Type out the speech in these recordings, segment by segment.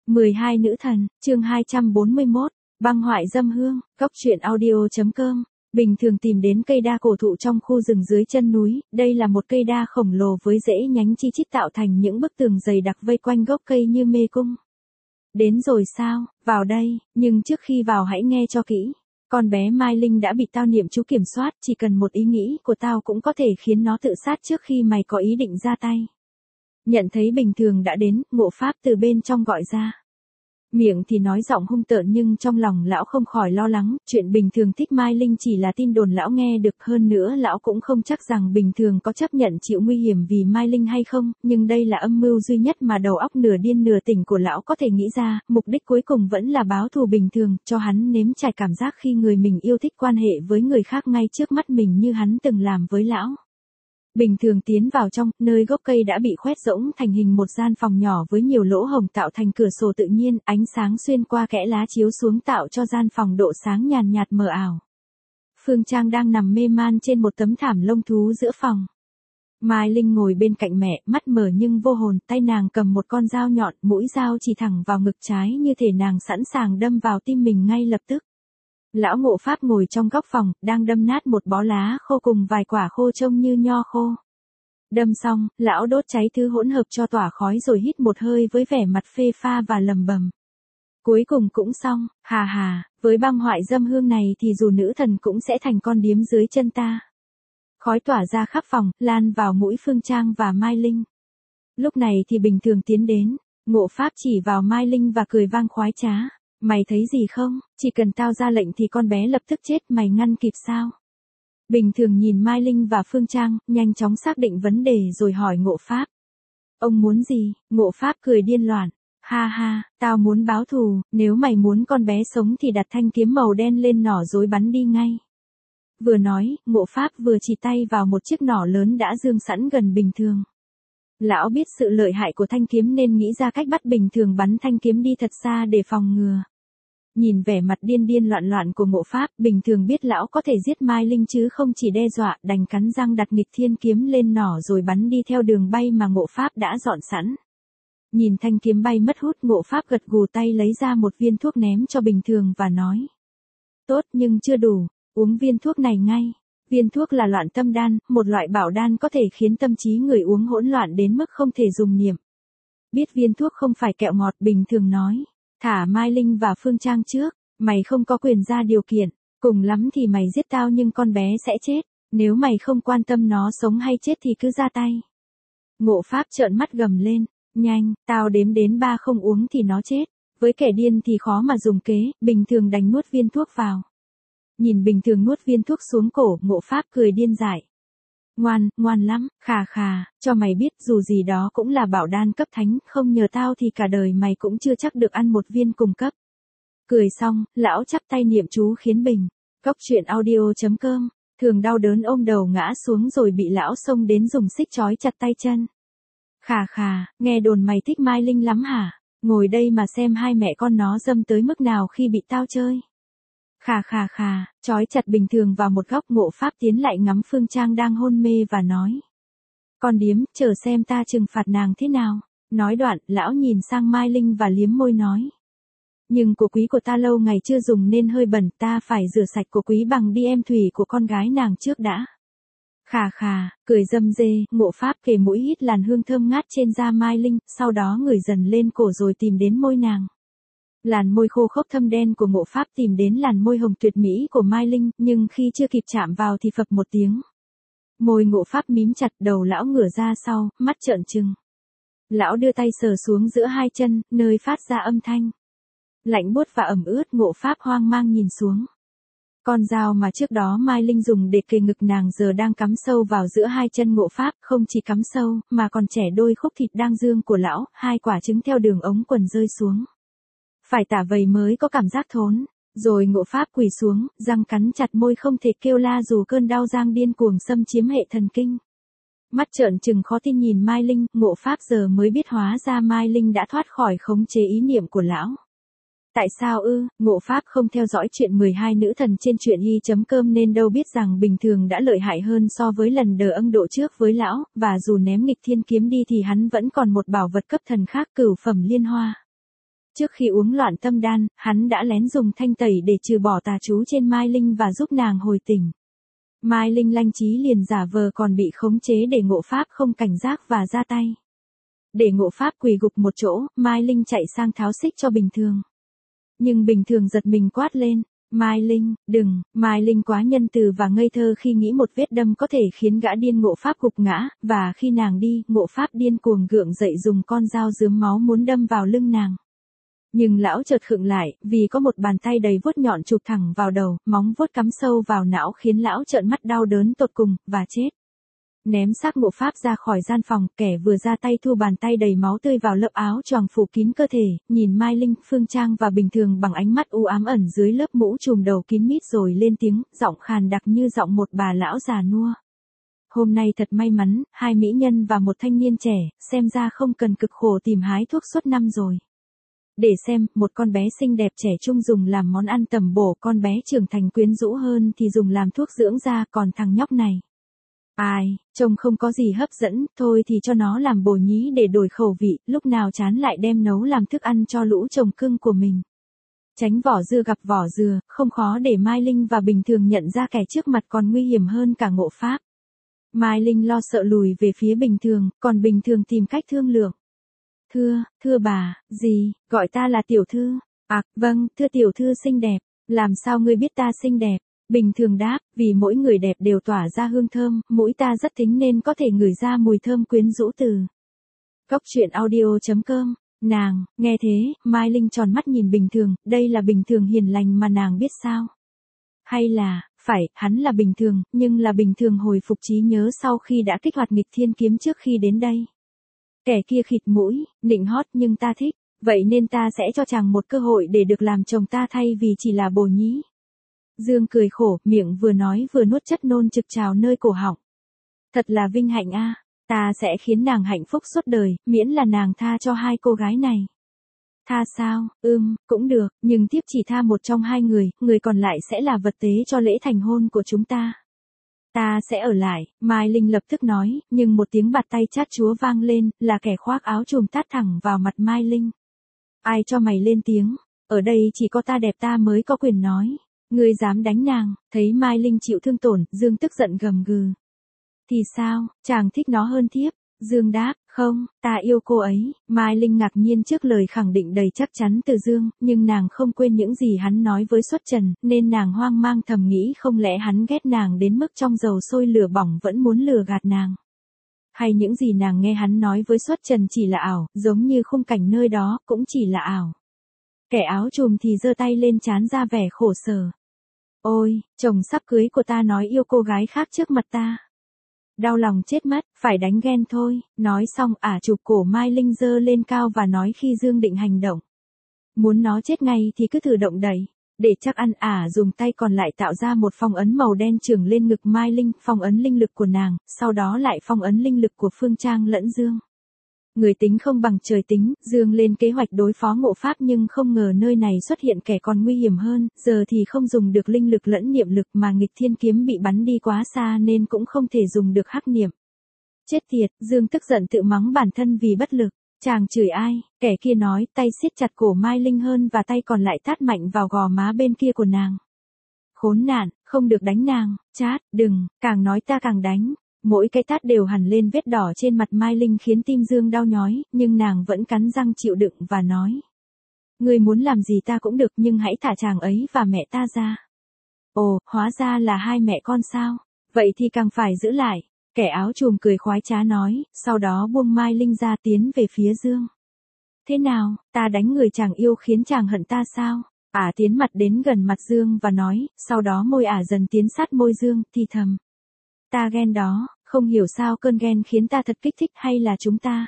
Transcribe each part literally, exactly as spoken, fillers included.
mười hai nữ thần, chương hai trăm bốn mươi mốt, băng hoại dâm hương, góc truyện audio.com. Bình thường tìm đến cây đa cổ thụ trong khu rừng dưới chân núi, đây là một cây đa khổng lồ với rễ nhánh chi chít tạo thành những bức tường dày đặc vây quanh gốc cây như mê cung. Đến rồi sao, vào đây, nhưng trước khi vào hãy nghe cho kỹ. Con bé Mai Linh đã bị tao niệm chú kiểm soát, chỉ cần một ý nghĩ của tao cũng có thể khiến nó tự sát trước khi mày có ý định ra tay. Nhận thấy Bình Thường đã đến, Ngộ Pháp từ bên trong gọi ra. Miệng thì nói giọng hung tợn nhưng trong lòng lão không khỏi lo lắng, chuyện Bình Thường thích Mai Linh chỉ là tin đồn lão nghe được, hơn nữa lão cũng không chắc rằng Bình Thường có chấp nhận chịu nguy hiểm vì Mai Linh hay không, nhưng đây là âm mưu duy nhất mà đầu óc nửa điên nửa tỉnh của lão có thể nghĩ ra, mục đích cuối cùng vẫn là báo thù Bình Thường, cho hắn nếm trải cảm giác khi người mình yêu thích quan hệ với người khác ngay trước mắt mình như hắn từng làm với lão. Bình Thường tiến vào trong, nơi gốc cây đã bị khoét rỗng thành hình một gian phòng nhỏ với nhiều lỗ hổng tạo thành cửa sổ tự nhiên, ánh sáng xuyên qua kẽ lá chiếu xuống tạo cho gian phòng độ sáng nhàn nhạt mờ ảo. Phương Trang đang nằm mê man trên một tấm thảm lông thú giữa phòng. Mai Linh ngồi bên cạnh mẹ, mắt mở nhưng vô hồn, tay nàng cầm một con dao nhọn, mũi dao chỉ thẳng vào ngực trái như thể nàng sẵn sàng đâm vào tim mình ngay lập tức. Lão Ngộ Pháp ngồi trong góc phòng, đang đâm nát một bó lá khô cùng vài quả khô trông như nho khô. Đâm xong, lão đốt cháy thứ hỗn hợp cho tỏa khói rồi hít một hơi với vẻ mặt phê pha và lầm bầm. Cuối cùng cũng xong, hà hà, với băng hoại dâm hương này thì dù nữ thần cũng sẽ thành con điếm dưới chân ta. Khói tỏa ra khắp phòng, lan vào mũi Phương Trang và Mai Linh. Lúc này thì Bình Thường tiến đến, Ngộ Pháp chỉ vào Mai Linh và cười vang khoái trá. Mày thấy gì không, chỉ cần tao ra lệnh thì con bé lập tức chết, mày ngăn kịp sao? Bình Thường nhìn Mai Linh và Phương Trang, nhanh chóng xác định vấn đề rồi hỏi Ngộ Pháp. Ông muốn gì? Ngộ Pháp cười điên loạn. Ha ha, tao muốn báo thù, nếu mày muốn con bé sống thì đặt thanh kiếm màu đen lên nỏ rồi bắn đi ngay. Vừa nói, Ngộ Pháp vừa chỉ tay vào một chiếc nỏ lớn đã dương sẵn gần Bình Thường. Lão biết sự lợi hại của thanh kiếm nên nghĩ ra cách bắt Bình Thường bắn thanh kiếm đi thật xa để phòng ngừa. Nhìn vẻ mặt điên điên loạn loạn của Ngộ Pháp, Bình Thường biết lão có thể giết Mai Linh chứ không chỉ đe dọa, đành cắn răng đặt nghịch thiên kiếm lên nỏ rồi bắn đi theo đường bay mà Ngộ Pháp đã dọn sẵn. Nhìn thanh kiếm bay mất hút, Ngộ Pháp gật gù tay lấy ra một viên thuốc ném cho Bình Thường và nói. Tốt nhưng chưa đủ, uống viên thuốc này ngay. Viên thuốc là loạn tâm đan, một loại bảo đan có thể khiến tâm trí người uống hỗn loạn đến mức không thể dùng niệm. Biết viên thuốc không phải kẹo ngọt, Bình Thường nói. Thả Mai Linh và Phương Trang trước, mày không có quyền ra điều kiện, cùng lắm thì mày giết tao nhưng con bé sẽ chết, nếu mày không quan tâm nó sống hay chết thì cứ ra tay. Ngộ Pháp trợn mắt gầm lên, nhanh, tao đếm đến ba không uống thì nó chết, với kẻ điên thì khó mà dùng kế, Bình Thường đành nuốt viên thuốc vào. Nhìn Bình Thường nuốt viên thuốc xuống cổ, Ngộ Pháp cười điên dại. Ngoan, ngoan lắm, khà khà, cho mày biết dù gì đó cũng là bảo đan cấp thánh, không nhờ tao thì cả đời mày cũng chưa chắc được ăn một viên cùng cấp. Cười xong, lão chắp tay niệm chú khiến Bình. Góc truyện audio.com, Thường đau đớn ôm đầu ngã xuống rồi bị lão xông đến dùng xích trói chặt tay chân. Khà khà, nghe đồn mày thích Mai Linh lắm hả? Ngồi đây mà xem hai mẹ con nó dâm tới mức nào khi bị tao chơi. Khà khà khà, trói chặt Bình Thường vào một góc, Ngộ Pháp tiến lại ngắm Phương Trang đang hôn mê và nói. Con điếm, chờ xem ta trừng phạt nàng thế nào. Nói đoạn, lão nhìn sang Mai Linh và liếm môi nói. Nhưng của quý của ta lâu ngày chưa dùng nên hơi bẩn, ta phải rửa sạch của quý bằng đi em thủy của con gái nàng trước đã. Khà khà, cười dâm dê, Ngộ Pháp kề mũi hít làn hương thơm ngát trên da Mai Linh, sau đó ngửi dần lên cổ rồi tìm đến môi nàng. Làn môi khô khốc thâm đen của Ngộ Pháp tìm đến làn môi hồng tuyệt mỹ của Mai Linh, nhưng khi chưa kịp chạm vào thì phập một tiếng. Môi Ngộ Pháp mím chặt, đầu lão ngửa ra sau, mắt trợn trừng. Lão đưa tay sờ xuống giữa hai chân, nơi phát ra âm thanh. Lạnh buốt và ẩm ướt, Ngộ Pháp hoang mang nhìn xuống. Con dao mà trước đó Mai Linh dùng để kề ngực nàng giờ đang cắm sâu vào giữa hai chân Ngộ Pháp, không chỉ cắm sâu, mà còn chẻ đôi khúc thịt đang dương của lão, hai quả trứng theo đường ống quần rơi xuống. Phải tả vầy mới có cảm giác thốn, rồi Ngộ Pháp quỳ xuống, răng cắn chặt môi không thể kêu la dù cơn đau giang điên cuồng xâm chiếm hệ thần kinh. Mắt trợn trừng khó tin nhìn Mai Linh, Ngộ Pháp giờ mới biết hóa ra Mai Linh đã thoát khỏi khống chế ý niệm của lão. Tại sao ư? Ngộ Pháp không theo dõi chuyện mười hai nữ thần trên truyện hy chấm com nên đâu biết rằng Bình Thường đã lợi hại hơn so với lần đờ ân độ trước với lão, và dù ném nghịch thiên kiếm đi thì hắn vẫn còn một bảo vật cấp thần khác, cửu phẩm liên hoa. Trước khi uống loạn tâm đan, hắn đã lén dùng thanh tẩy để trừ bỏ tà chú trên Mai Linh và giúp nàng hồi tỉnh. Mai Linh lanh trí liền giả vờ còn bị khống chế để Ngộ Pháp không cảnh giác và ra tay. Để Ngộ Pháp quỳ gục một chỗ, Mai Linh chạy sang tháo xích cho Bình Thường. Nhưng Bình Thường giật mình quát lên, Mai Linh, đừng. Mai Linh quá nhân từ và ngây thơ khi nghĩ một vết đâm có thể khiến gã điên Ngộ Pháp gục ngã, và khi nàng đi, Ngộ Pháp điên cuồng gượng dậy dùng con dao rướm máu muốn đâm vào lưng nàng. Nhưng lão chợt khựng lại, vì có một bàn tay đầy vuốt nhọn chụp thẳng vào đầu, móng vuốt cắm sâu vào não khiến lão trợn mắt đau đớn tột cùng, và chết. Ném xác Ngộ Pháp ra khỏi gian phòng, kẻ vừa ra tay thu bàn tay đầy máu tươi vào lớp áo choàng phủ kín cơ thể, nhìn Mai Linh, Phương Trang và Bình Thường bằng ánh mắt u ám ẩn dưới lớp mũ trùm đầu kín mít rồi lên tiếng, giọng khàn đặc như giọng một bà lão già nua. Hôm nay thật may mắn, hai mỹ nhân và một thanh niên trẻ, xem ra không cần cực khổ tìm hái thuốc suốt năm rồi. Để xem, một con bé xinh đẹp trẻ trung dùng làm món ăn tầm bổ, con bé trưởng thành quyến rũ hơn thì dùng làm thuốc dưỡng da, còn thằng nhóc này. Ai, trông không có gì hấp dẫn, thôi thì cho nó làm bồ nhí để đổi khẩu vị, lúc nào chán lại đem nấu làm thức ăn cho lũ chồng cưng của mình. Tránh vỏ dưa gặp vỏ dừa, không khó để Mai Linh và Bình Thường nhận ra kẻ trước mặt còn nguy hiểm hơn cả Ngộ Pháp. Mai Linh lo sợ lùi về phía Bình Thường, còn Bình Thường tìm cách thương lượng. Thưa, thưa bà, gì, gọi ta là tiểu thư. À, vâng, thưa tiểu thư xinh đẹp, làm sao ngươi biết ta xinh đẹp? Bình Thường đáp, vì mỗi người đẹp đều tỏa ra hương thơm, mũi ta rất thính nên có thể ngửi ra mùi thơm quyến rũ từ. Cốc truyện audio chấm com, nàng, nghe thế, Mai Linh tròn mắt nhìn Bình Thường, đây là Bình Thường hiền lành mà nàng biết sao? Hay là, phải, hắn là Bình Thường, nhưng là Bình Thường hồi phục trí nhớ sau khi đã kích hoạt nghịch thiên kiếm trước khi đến đây. Kẻ kia khịt mũi, nịnh hót nhưng ta thích, vậy nên ta sẽ cho chàng một cơ hội để được làm chồng ta thay vì chỉ là bồ nhí. Dương cười khổ, miệng vừa nói vừa nuốt chất nôn trực trào nơi cổ họng. Thật là vinh hạnh a, ta sẽ khiến nàng hạnh phúc suốt đời, miễn là nàng tha cho hai cô gái này. Tha sao, ưm, cũng được, nhưng tiếp chỉ tha một trong hai người, người còn lại sẽ là vật tế cho lễ thành hôn của chúng ta. Ta sẽ ở lại, Mai Linh lập tức nói, nhưng một tiếng bạt tay chát chúa vang lên, là kẻ khoác áo trùm tát thẳng vào mặt Mai Linh. Ai cho mày lên tiếng, ở đây chỉ có ta đẹp ta mới có quyền nói. Ngươi dám đánh nàng, thấy Mai Linh chịu thương tổn, Dương tức giận gầm gừ. Thì sao, chàng thích nó hơn thiếp? Dương đáp, không, ta yêu cô ấy. Mai Linh ngạc nhiên trước lời khẳng định đầy chắc chắn từ Dương, nhưng nàng không quên những gì hắn nói với Xuất Trần, nên nàng hoang mang thầm nghĩ không lẽ hắn ghét nàng đến mức trong dầu sôi lửa bỏng vẫn muốn lừa gạt nàng. Hay những gì nàng nghe hắn nói với Xuất Trần chỉ là ảo, giống như khung cảnh nơi đó cũng chỉ là ảo. Kẻ áo trùm thì giơ tay lên trán ra vẻ khổ sở. Ôi, chồng sắp cưới của ta nói yêu cô gái khác trước mặt ta. Đau lòng chết mất, phải đánh ghen thôi. Nói xong ả chụp cổ Mai Linh giơ lên cao và nói khi Dương định hành động. Muốn nó chết ngay thì cứ thử động đẩy. Để chắc ăn ả dùng tay còn lại tạo ra một phong ấn màu đen chưởng lên ngực Mai Linh, phong ấn linh lực của nàng, sau đó lại phong ấn linh lực của Phương Trang lẫn Dương. Người tính không bằng trời tính, Dương lên kế hoạch đối phó Ngộ Pháp nhưng không ngờ nơi này xuất hiện kẻ còn nguy hiểm hơn, giờ thì không dùng được linh lực lẫn niệm lực mà nghịch thiên kiếm bị bắn đi quá xa nên cũng không thể dùng được hắc niệm. Chết tiệt, Dương tức giận tự mắng bản thân vì bất lực. Chàng chửi ai? Kẻ kia nói, tay siết chặt cổ Mai Linh hơn và tay còn lại tát mạnh vào gò má bên kia của nàng. Khốn nạn, không được đánh nàng, chát, đừng, càng nói ta càng đánh. Mỗi cái tát đều hằn lên vết đỏ trên mặt Mai Linh khiến tim Dương đau nhói, nhưng nàng vẫn cắn răng chịu đựng và nói. Ngươi muốn làm gì ta cũng được nhưng hãy thả chàng ấy và mẹ ta ra. Ồ, hóa ra là hai mẹ con sao? Vậy thì càng phải giữ lại. Kẻ áo trùm cười khoái trá nói, sau đó buông Mai Linh ra tiến về phía Dương. Thế nào, ta đánh người chàng yêu khiến chàng hận ta sao? Ả tiến mặt đến gần mặt Dương và nói, sau đó môi ả dần tiến sát môi Dương, thì thầm. Ta ghen đó, không hiểu sao cơn ghen khiến ta thật kích thích hay là chúng ta.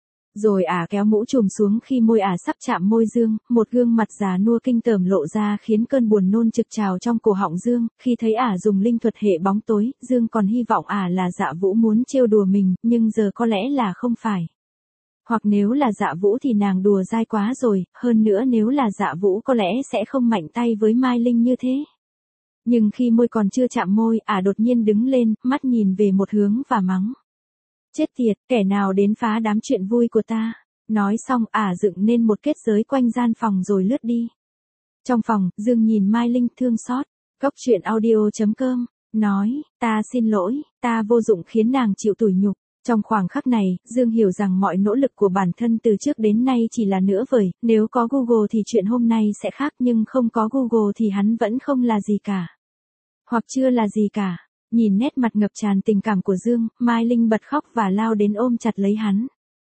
Rồi ả kéo mũ trùm xuống khi môi ả sắp chạm môi Dương, một gương mặt già nua kinh tởm lộ ra khiến cơn buồn nôn trực trào trong cổ họng Dương, khi thấy ả dùng linh thuật hệ bóng tối, Dương còn hy vọng ả là Dạ Vũ muốn trêu đùa mình, nhưng giờ có lẽ là không phải. Hoặc nếu là Dạ Vũ thì nàng đùa dai quá rồi, hơn nữa nếu là Dạ Vũ có lẽ sẽ không mạnh tay với Mai Linh như thế. Nhưng khi môi còn chưa chạm môi, ả đột nhiên đứng lên, mắt nhìn về một hướng và mắng. Chết tiệt, kẻ nào đến phá đám chuyện vui của ta. Nói xong ả dựng nên một kết giới quanh gian phòng rồi lướt đi. Trong phòng, Dương nhìn Mai Linh thương xót. Cốc truyện audio.com, nói, ta xin lỗi, ta vô dụng khiến nàng chịu tủi nhục. Trong khoảng khắc này, Dương hiểu rằng mọi nỗ lực của bản thân từ trước đến nay chỉ là nửa vời, nếu có Google thì chuyện hôm nay sẽ khác nhưng không có Google thì hắn vẫn không là gì cả. Hoặc chưa là gì cả. Nhìn nét mặt ngập tràn tình cảm của Dương, Mai Linh bật khóc và lao đến ôm chặt lấy hắn.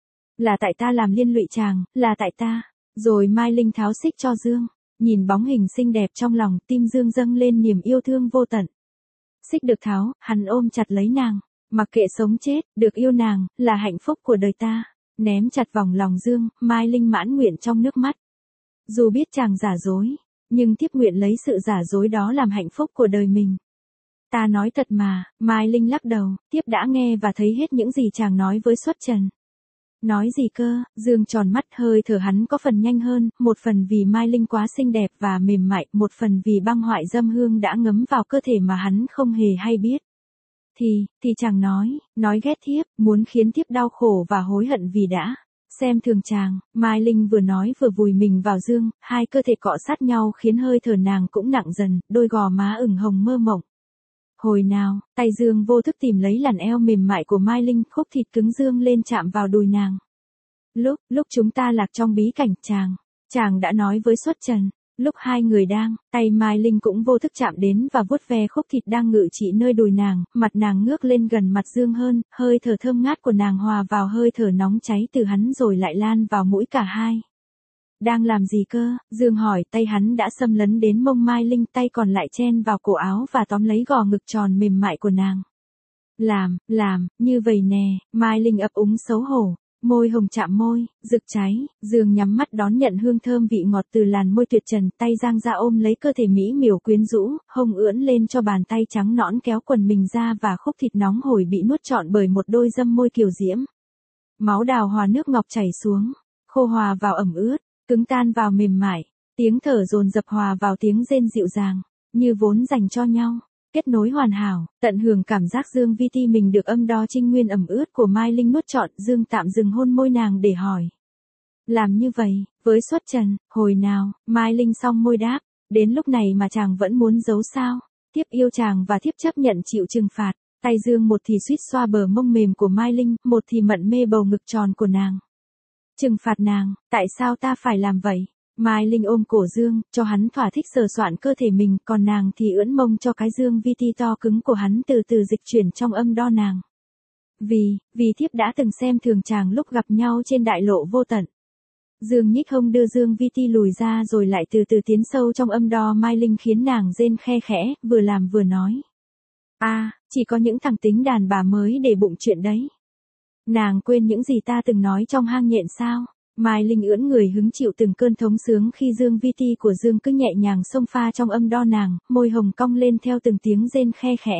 Là tại ta làm liên lụy chàng, là tại ta. Rồi Mai Linh tháo xích cho Dương. Nhìn bóng hình xinh đẹp trong lòng, tim Dương dâng lên niềm yêu thương vô tận. Xích được tháo, hắn ôm chặt lấy nàng. Mặc kệ sống chết, được yêu nàng, là hạnh phúc của đời ta. Ném chặt vòng lòng Dương, Mai Linh mãn nguyện trong nước mắt. Dù biết chàng giả dối, nhưng thiếp nguyện lấy sự giả dối đó làm hạnh phúc của đời mình. Ta nói thật mà, Mai Linh lắc đầu, thiếp đã nghe và thấy hết những gì chàng nói với Xuất Trần. Nói gì cơ? Dương tròn mắt, hơi thở hắn có phần nhanh hơn, một phần vì Mai Linh quá xinh đẹp và mềm mại, một phần vì băng hoại dâm hương đã ngấm vào cơ thể mà hắn không hề hay biết. Thì, thì chàng nói, nói ghét thiếp, muốn khiến thiếp đau khổ và hối hận vì đã xem thường chàng. Mai Linh vừa nói vừa vùi mình vào Dương, hai cơ thể cọ sát nhau khiến hơi thở nàng cũng nặng dần, đôi gò má ửng hồng mơ mộng. Hồi nào, tay Dương vô thức tìm lấy làn eo mềm mại của Mai Linh, khúc thịt cứng Dương lên chạm vào đùi nàng. Lúc, lúc chúng ta lạc trong bí cảnh, chàng, chàng đã nói với Xuất Trần. Lúc hai người đang, tay Mai Linh cũng vô thức chạm đến và vuốt ve khúc thịt đang ngự trị nơi đùi nàng, mặt nàng ngước lên gần mặt Dương hơn, hơi thở thơm ngát của nàng hòa vào hơi thở nóng cháy từ hắn rồi lại lan vào mũi cả hai. Đang làm gì cơ? Dương hỏi, tay hắn đã xâm lấn đến mông Mai Linh, tay còn lại chen vào cổ áo và tóm lấy gò ngực tròn mềm mại của nàng. Làm, làm, như vậy nè, Mai Linh ấp úng xấu hổ. Môi hồng chạm môi, rực cháy, Dương nhắm mắt đón nhận hương thơm vị ngọt từ làn môi tuyệt trần, tay giang ra ôm lấy cơ thể mỹ miều quyến rũ, hông ưỡn lên cho bàn tay trắng nõn kéo quần mình ra và khúc thịt nóng hổi bị nuốt trọn bởi một đôi dâm môi kiều diễm. Máu đào hòa nước ngọc chảy xuống, khô hòa vào ẩm ướt, cứng tan vào mềm mại, tiếng thở dồn dập hòa vào tiếng rên dịu dàng, như vốn dành cho nhau. Kết nối hoàn hảo, tận hưởng cảm giác Dương vi ti mình được âm đo trinh nguyên ẩm ướt của Mai Linh nuốt trọn. Dương tạm dừng hôn môi nàng để hỏi. Làm như vậy, với Xuất Trần, hồi nào? Mai Linh song môi đáp. Đến lúc này mà chàng vẫn muốn giấu sao? Thiếp yêu chàng và thiếp chấp nhận chịu trừng phạt. Tay Dương một thì suýt xoa bờ mông mềm của Mai Linh, một thì mận mê bầu ngực tròn của nàng. Trừng phạt nàng, tại sao ta phải làm vậy? Mai Linh ôm cổ Dương, cho hắn thỏa thích sờ soạn cơ thể mình, còn nàng thì ưỡn mông cho cái Dương vi ti to cứng của hắn từ từ dịch chuyển trong âm đo nàng. Vì, vì thiếp đã từng xem thường chàng lúc gặp nhau trên đại lộ vô tận. Dương nhích hông đưa Dương vi ti lùi ra rồi lại từ từ tiến sâu trong âm đo Mai Linh khiến nàng rên khe khẽ, vừa làm vừa nói. À, chỉ có những thằng tính đàn bà mới để bụng chuyện đấy. Nàng quên những gì ta từng nói trong hang nhện sao? Mai Linh ưỡn người hứng chịu từng cơn thống sướng khi Dương vi ti của Dương cứ nhẹ nhàng xông pha trong âm đo nàng, môi hồng cong lên theo từng tiếng rên khe khẽ.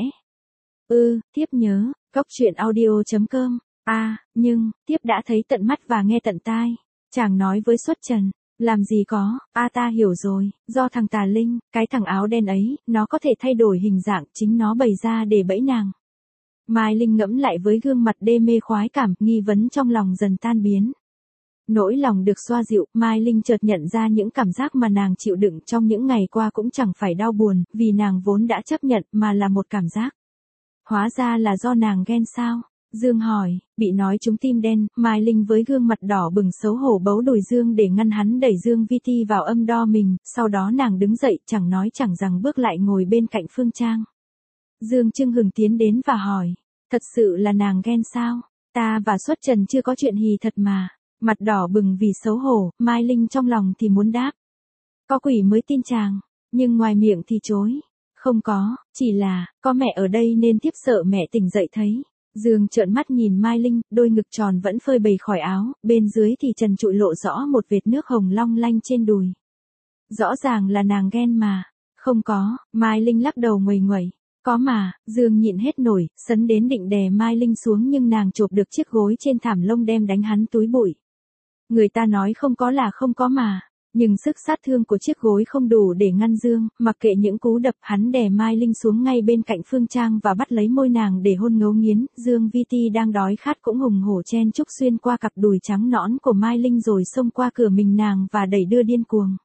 Ừ, thiếp nhớ, cốc truyện audio.com. À, nhưng, thiếp đã thấy tận mắt và nghe tận tai. Chàng nói với Xuất Trần. Làm gì có, a à, ta hiểu rồi, do thằng tà linh, cái thằng áo đen ấy, nó có thể thay đổi hình dạng, chính nó bày ra để bẫy nàng. Mai Linh ngẫm lại với gương mặt đê mê khoái cảm, nghi vấn trong lòng dần tan biến. Nỗi lòng được xoa dịu, Mai Linh chợt nhận ra những cảm giác mà nàng chịu đựng trong những ngày qua cũng chẳng phải đau buồn, vì nàng vốn đã chấp nhận, mà là một cảm giác. Hóa ra là do nàng ghen sao? Dương hỏi, bị nói trúng tim đen, Mai Linh với gương mặt đỏ bừng xấu hổ bấu đùi Dương để ngăn hắn đẩy Dương vi ti vào âm đo mình, sau đó nàng đứng dậy, chẳng nói chẳng rằng bước lại ngồi bên cạnh Phương Trang. Dương chưng hừng tiến đến và hỏi, thật sự là nàng ghen sao? Ta và Xuất Trần chưa có chuyện hì thật mà. Mặt đỏ bừng vì xấu hổ, Mai Linh trong lòng thì muốn đáp. Có quỷ mới tin chàng, nhưng ngoài miệng thì chối. Không có, chỉ là, có mẹ ở đây nên tiếp sợ mẹ tỉnh dậy thấy. Dương trợn mắt nhìn Mai Linh, đôi ngực tròn vẫn phơi bày khỏi áo, bên dưới thì trần trụi lộ rõ một vệt nước hồng long lanh trên đùi. Rõ ràng là nàng ghen mà. Không có, Mai Linh lắc đầu nguầy nguẩy. Có mà, Dương nhịn hết nổi, sấn đến định đè Mai Linh xuống nhưng nàng chộp được chiếc gối trên thảm lông đem đánh hắn túi bụi. Người ta nói không có là không có mà. Nhưng sức sát thương của chiếc gối không đủ để ngăn Dương, mặc kệ những cú đập hắn đè Mai Linh xuống ngay bên cạnh Phương Trang và bắt lấy môi nàng để hôn ngấu nghiến, Dương Vi Ti đang đói khát cũng hùng hổ chen chúc xuyên qua cặp đùi trắng nõn của Mai Linh rồi xông qua cửa mình nàng và đẩy đưa điên cuồng.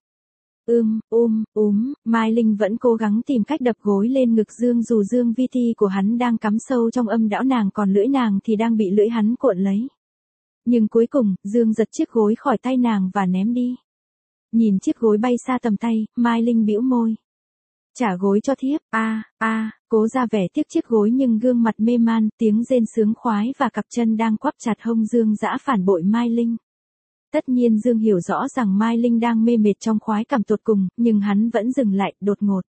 Ưm, um, úm, Mai Linh vẫn cố gắng tìm cách đập gối lên ngực Dương dù Dương Vi Ti của hắn đang cắm sâu trong âm đão nàng còn lưỡi nàng thì đang bị lưỡi hắn cuộn lấy. Nhưng cuối cùng, Dương giật chiếc gối khỏi tay nàng và ném đi. Nhìn chiếc gối bay xa tầm tay, Mai Linh bĩu môi. Trả gối cho thiếp, a a cố ra vẻ tiếc chiếc gối nhưng gương mặt mê man, tiếng rên sướng khoái và cặp chân đang quắp chặt hông Dương dã phản bội Mai Linh. Tất nhiên Dương hiểu rõ rằng Mai Linh đang mê mệt trong khoái cảm tột cùng, nhưng hắn vẫn dừng lại, đột ngột.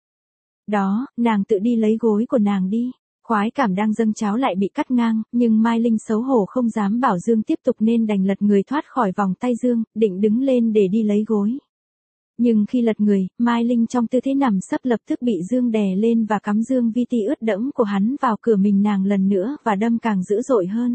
Đó, nàng tự đi lấy gối của nàng đi. Khoái cảm đang dâng trào lại bị cắt ngang, nhưng Mai Linh xấu hổ không dám bảo Dương tiếp tục nên đành lật người thoát khỏi vòng tay Dương, định đứng lên để đi lấy gối. Nhưng khi lật người, Mai Linh trong tư thế nằm sấp lập tức bị Dương đè lên và cắm Dương Vi Ti ướt đẫm của hắn vào cửa mình nàng lần nữa và đâm càng dữ dội hơn.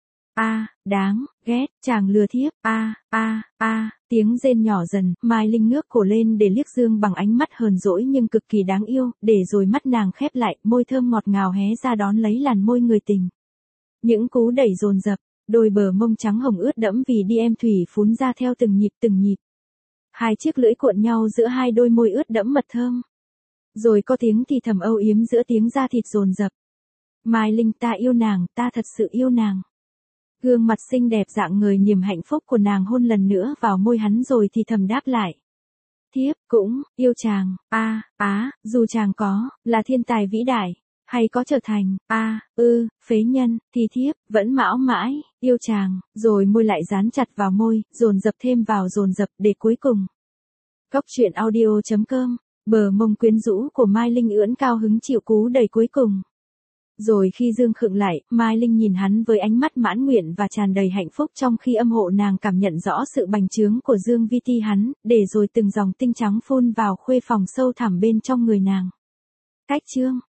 A, đáng, ghét, chàng lừa thiếp, a, a, a, tiếng rên nhỏ dần, Mai Linh ngước cổ lên để liếc Dương bằng ánh mắt hờn dỗi nhưng cực kỳ đáng yêu, để rồi mắt nàng khép lại, môi thơm ngọt ngào hé ra đón lấy làn môi người tình. Những cú đẩy dồn dập, đôi bờ mông trắng hồng ướt đẫm vì đi em thủy phún ra theo từng nhịp từng nhịp. Hai chiếc lưỡi cuộn nhau giữa hai đôi môi ướt đẫm mật thơm. Rồi có tiếng thì thầm âu yếm giữa tiếng da thịt dồn dập. Mai Linh, ta yêu nàng, ta thật sự yêu nàng. Gương mặt xinh đẹp dạng người niềm hạnh phúc của nàng hôn lần nữa vào môi hắn rồi thì thầm đáp lại. Thiếp cũng yêu chàng, a, á, dù chàng có là thiên tài vĩ đại, hay có trở thành a, ư, phế nhân, thì thiếp vẫn mãi mãi yêu chàng, rồi môi lại dán chặt vào môi, dồn dập thêm vào dồn dập để cuối cùng. Cốc truyện audio chấm com, bờ mông quyến rũ của Mai Linh ưỡn cao hứng chịu cú đẩy cuối cùng. Rồi khi Dương khựng lại, Mai Linh nhìn hắn với ánh mắt mãn nguyện và tràn đầy hạnh phúc trong khi âm hộ nàng cảm nhận rõ sự bành trướng của Dương Vi Ti hắn, để rồi từng dòng tinh trắng phun vào khuê phòng sâu thẳm bên trong người nàng. Cách chương